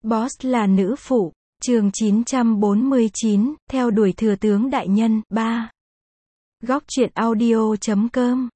Boss là nữ phụ. Chương 949, theo đuổi thừa tướng đại nhân, 3. Góc truyện audio.com.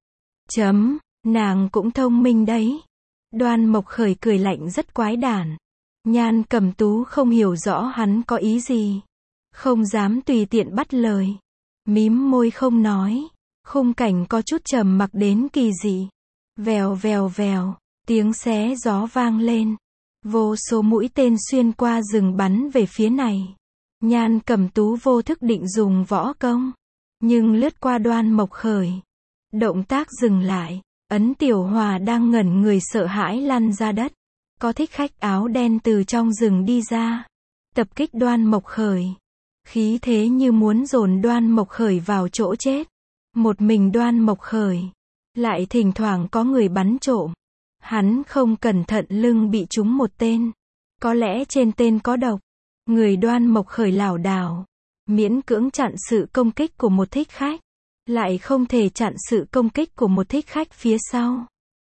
Nàng cũng thông minh đấy. Đoan Mộc Khởi cười lạnh rất quái đản. Nhan Cẩm Tú không hiểu rõ hắn có ý gì. Không dám tùy tiện bắt lời. Mím môi không nói. Khung cảnh có chút trầm mặc đến kỳ dị. Vèo vèo vèo, tiếng xé gió vang lên. Vô số mũi tên xuyên qua rừng bắn về phía này. Nhan Cẩm Tú vô thức định dùng võ công. Nhưng lướt qua Đoan Mộc Khởi. Động tác dừng lại. Ấn Tiểu Hòa đang ngẩn người sợ hãi lăn ra đất. Có thích khách áo đen từ trong rừng đi ra. Tập kích Đoan Mộc Khởi. Khí thế như muốn dồn Đoan Mộc Khởi vào chỗ chết. Một mình Đoan Mộc Khởi. Lại thỉnh thoảng có người bắn trộm. Hắn không cẩn thận lưng bị trúng một tên. Có lẽ trên tên có độc. Người Đoan Mộc Khởi lảo đảo. Miễn cưỡng chặn sự công kích của một thích khách. Lại không thể chặn sự công kích của một thích khách phía sau.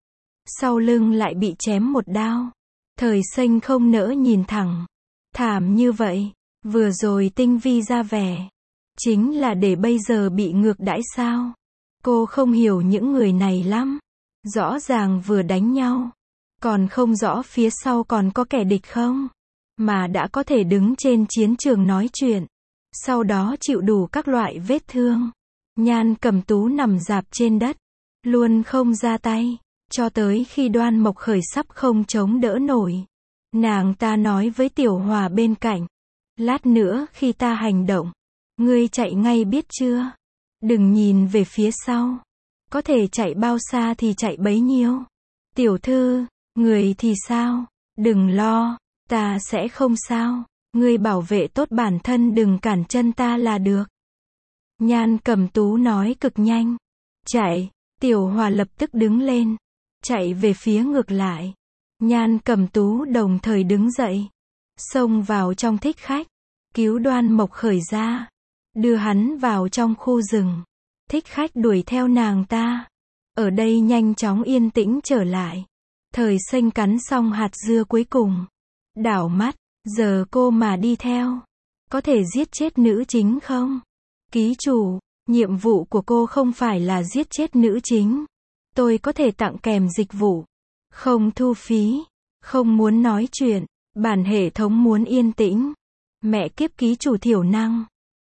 Sau lưng lại bị chém một đao. Thời Xanh không nỡ nhìn thẳng. Thảm như vậy. Vừa rồi tinh vi ra vẻ. Chính là để bây giờ bị ngược đãi sao? Cô không hiểu những người này lắm. Rõ ràng vừa đánh nhau. Còn không rõ phía sau còn có kẻ địch không? Mà đã có thể đứng trên chiến trường nói chuyện. Sau đó chịu đủ các loại vết thương. Nhan Cẩm Tú nằm rạp trên đất. Luôn không ra tay. Cho tới khi Đoan Mộc Khởi sắp không chống đỡ nổi. Nàng ta nói với Tiểu Hòa bên cạnh. Lát nữa khi ta hành động. Ngươi chạy ngay biết chưa? Đừng nhìn về phía sau. Có thể chạy bao xa thì chạy bấy nhiêu. Tiểu thư, người thì sao? Đừng lo, ta sẽ không sao. Ngươi bảo vệ tốt bản thân đừng cản chân ta là được. Nhan Cẩm Tú nói cực nhanh. Chạy, Tiểu Hòa lập tức đứng lên. Chạy về phía ngược lại. Nhan Cẩm Tú đồng thời đứng dậy. Xông vào trong thích khách. Cứu Đoan Mộc Khởi ra. Đưa hắn vào trong khu rừng. Thích khách đuổi theo nàng ta. Ở đây nhanh chóng yên tĩnh trở lại. Thời Xanh cắn xong hạt dưa cuối cùng. Đảo mắt, giờ cô mà đi theo. Có thể giết chết nữ chính không? Ký chủ, nhiệm vụ của cô không phải là giết chết nữ chính. Tôi có thể tặng kèm dịch vụ. Không thu phí. Không muốn nói chuyện. Bản hệ thống muốn yên tĩnh. Mẹ kiếp ký chủ thiểu năng.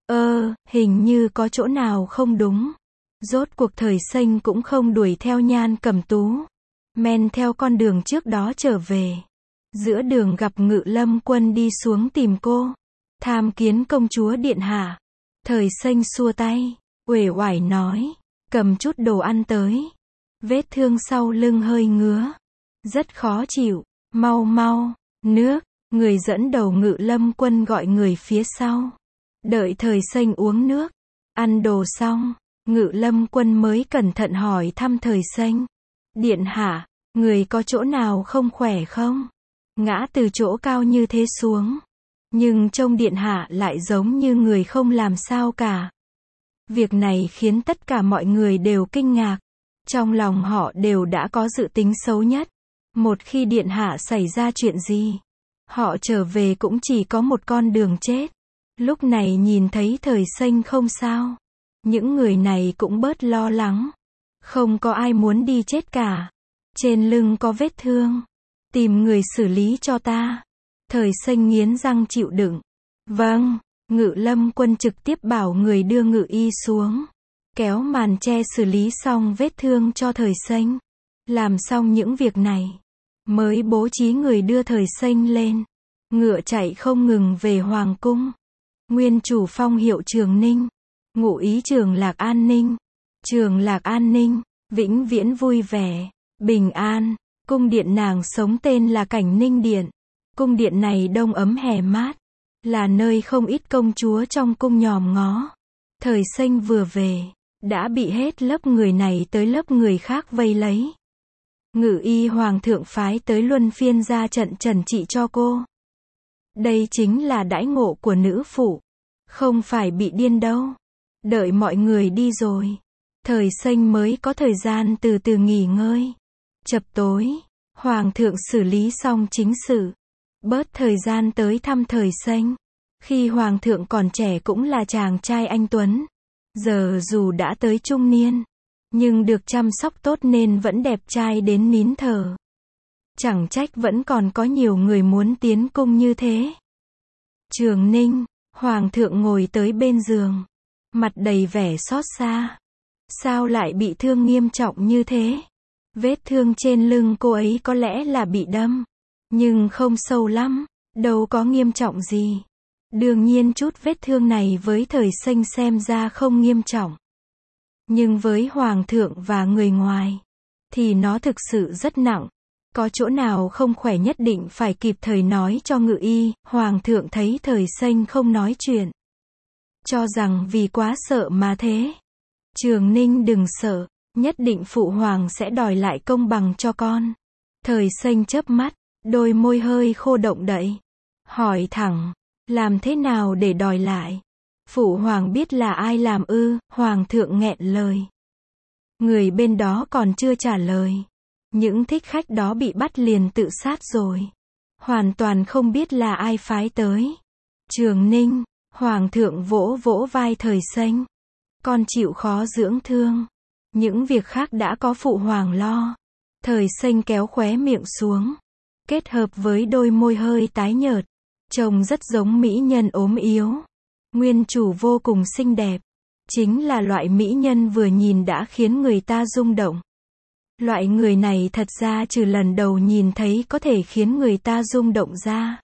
Hình như có chỗ nào không đúng. Rốt cuộc Thời Xanh cũng không đuổi theo Nhan Cẩm Tú. Men theo con đường trước đó trở về. Giữa đường gặp Ngự Lâm Quân đi xuống tìm cô. Tham kiến công chúa điện hạ. Thời Xanh xua tay. Uể oải nói. Cầm chút đồ ăn tới. Vết thương sau lưng hơi ngứa. Rất khó chịu. Mau mau. Nước. Người dẫn đầu Ngự Lâm Quân gọi người phía sau. Đợi Thời Xanh uống nước. Ăn đồ xong. Ngự Lâm Quân mới cẩn thận hỏi thăm Thời Xanh. Điện hạ, người có chỗ nào không khỏe không? Ngã từ chỗ cao như thế xuống. Nhưng trông điện hạ lại giống như người không làm sao cả. Việc này khiến tất cả mọi người đều kinh ngạc. Trong lòng họ đều đã có dự tính xấu nhất. Một khi điện hạ xảy ra chuyện gì, họ trở về cũng chỉ có một con đường chết. Lúc này nhìn thấy Thời Xanh không sao. Những người này cũng bớt lo lắng. Không có ai muốn đi chết cả. Trên lưng có vết thương. Tìm người xử lý cho ta. Thời Xanh nghiến răng chịu đựng. Vâng. Ngự Lâm Quân trực tiếp bảo người đưa ngự y xuống. Kéo màn che xử lý xong vết thương cho Thời Xanh. Làm xong những việc này. Mới bố trí người đưa Thời Xanh lên. Ngựa chạy không ngừng về Hoàng cung. Nguyên chủ phong hiệu Trường Ninh. Ngụ ý Trường Lạc An Ninh. Trường Lạc An Ninh, vĩnh viễn vui vẻ, bình an. Cung điện nàng sống tên là Cảnh Ninh Điện. Cung điện này đông ấm hè mát. Là nơi không ít công chúa trong cung nhòm ngó. Thời Xanh vừa về, đã bị hết lớp người này tới lớp người khác vây lấy. Ngự y hoàng thượng phái tới luân phiên ra trận trần trị cho cô. Đây chính là đãi ngộ của nữ phụ. Không phải bị điên đâu. Đợi mọi người đi rồi. Thời Xanh mới có thời gian từ từ nghỉ ngơi. Chập tối, hoàng thượng xử lý xong chính sự. bớt thời gian tới thăm Thời Xanh. Khi hoàng thượng còn trẻ cũng là chàng trai anh tuấn. Giờ dù đã tới trung niên, nhưng được chăm sóc tốt nên vẫn đẹp trai đến nín thở. Chẳng trách vẫn còn có nhiều người muốn tiến cung như thế. Trường Ninh, hoàng thượng ngồi tới bên giường, mặt đầy vẻ xót xa. Sao lại bị thương nghiêm trọng như thế? Vết thương trên lưng cô ấy có lẽ là bị đâm, nhưng không sâu lắm, đâu có nghiêm trọng gì. Đương nhiên chút vết thương này với Thời Xanh xem ra không nghiêm trọng. Nhưng với hoàng thượng và người ngoài, thì nó thực sự rất nặng. Có chỗ nào không khỏe nhất định phải kịp thời nói cho ngự y. Hoàng thượng thấy Thời Xanh không nói chuyện, cho rằng vì quá sợ mà thế. Trường Ninh đừng sợ, nhất định phụ hoàng sẽ đòi lại công bằng cho con. Thời Xanh chớp mắt, đôi môi hơi khô động đậy. Hỏi thẳng, làm thế nào để đòi lại? Phụ hoàng biết là ai làm ư? Hoàng thượng nghẹn lời. Người bên đó còn chưa trả lời. Những thích khách đó bị bắt liền tự sát rồi. Hoàn toàn không biết là ai phái tới. Trường Ninh, hoàng thượng vỗ vỗ vai Thời Xanh. Con chịu khó dưỡng thương. Những việc khác đã có phụ hoàng lo. Thời Xanh kéo khóe miệng xuống, kết hợp với đôi môi hơi tái nhợt, trông rất giống mỹ nhân ốm yếu. Nguyên chủ vô cùng xinh đẹp. Chính là loại mỹ nhân vừa nhìn đã khiến người ta rung động. Loại người này thật ra trừ lần đầu nhìn thấy có thể khiến người ta rung động ra,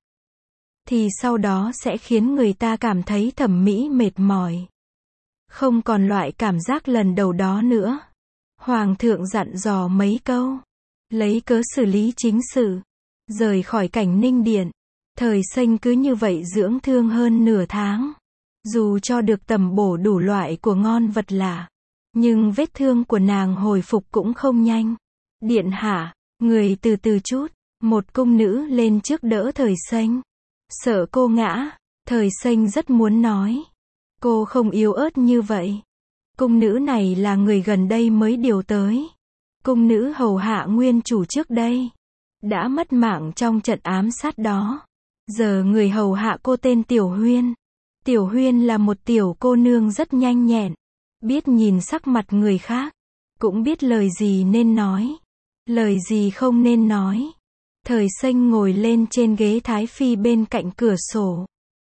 thì sau đó sẽ khiến người ta cảm thấy thẩm mỹ mệt mỏi. Không còn loại cảm giác lần đầu đó nữa. Hoàng thượng dặn dò mấy câu, lấy cớ xử lý chính sự, rời khỏi Cảnh Ninh Điện. Thời Xanh cứ như vậy dưỡng thương hơn nửa tháng. Dù cho được tầm bổ đủ loại của ngon vật lạ, nhưng vết thương của nàng hồi phục cũng không nhanh. Điện hạ, người từ từ chút. Một cung nữ lên trước đỡ Thời Xanh. Sợ cô ngã. Thời Xanh rất muốn nói, cô không yếu ớt như vậy. Cung nữ này là người gần đây mới điều tới. Cung nữ hầu hạ nguyên chủ trước đây, đã mất mạng trong trận ám sát đó. Giờ người hầu hạ cô tên Tiểu Huyên. Tiểu Huyên là một tiểu cô nương rất nhanh nhẹn, biết nhìn sắc mặt người khác, cũng biết lời gì nên nói, lời gì không nên nói. Thời Xanh ngồi lên trên ghế thái phi bên cạnh cửa sổ.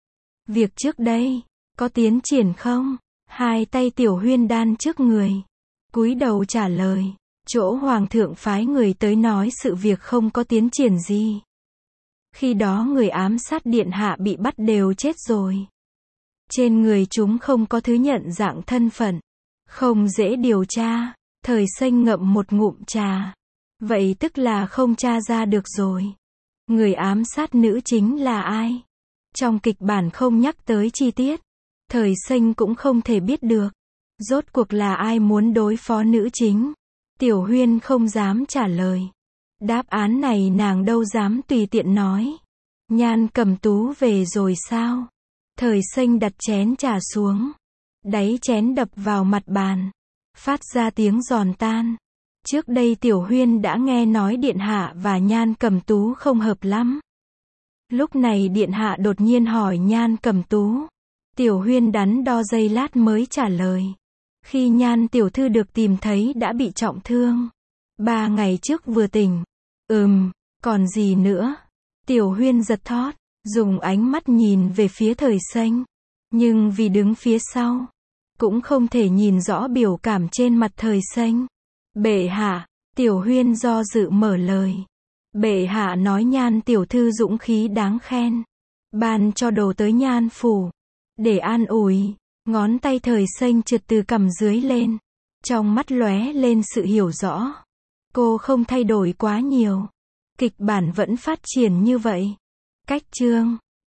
Việc trước đây, có tiến triển không? Hai tay Tiểu Huyên đan trước người, cúi đầu trả lời. Chỗ hoàng thượng phái người tới nói sự việc không có tiến triển gì. Khi đó người ám sát điện hạ bị bắt đều chết rồi. Trên người chúng không có thứ nhận dạng thân phận, không dễ điều tra. Thời Xanh ngậm một ngụm trà. Vậy tức là không tra ra được rồi. Người ám sát nữ chính là ai? Trong kịch bản không nhắc tới chi tiết. Thời Xanh cũng không thể biết được. Rốt cuộc là ai muốn đối phó nữ chính? Tiểu Huyên không dám trả lời. Đáp án này nàng đâu dám tùy tiện nói. Nhan Cầm Tú về rồi sao? Thời Xanh đặt chén trà xuống. Đáy chén đập vào mặt bàn, phát ra tiếng giòn tan. Trước đây Tiểu Huyên đã nghe nói Điện hạ và Nhan Cầm Tú không hợp lắm. Lúc này Điện hạ đột nhiên hỏi Nhan Cầm Tú. Tiểu Huyên đắn đo giây lát mới trả lời. Khi Nhan tiểu thư được tìm thấy đã bị trọng thương. 3 ngày trước vừa tỉnh. Còn gì nữa? Tiểu Huyên giật thót, dùng ánh mắt nhìn về phía Thời Xanh. Nhưng vì đứng phía sau, cũng không thể nhìn rõ biểu cảm trên mặt Thời Xanh. Bệ hạ, Tiểu Huyên do dự mở lời. Bệ hạ nói Nhan tiểu thư dũng khí đáng khen, ban cho đồ tới Nhan phủ, để an ủi. Ngón tay Thời Xanh trượt từ cằm dưới lên, trong mắt lóe lên sự hiểu rõ. Cô không thay đổi quá nhiều, kịch bản vẫn phát triển như vậy. Cách chương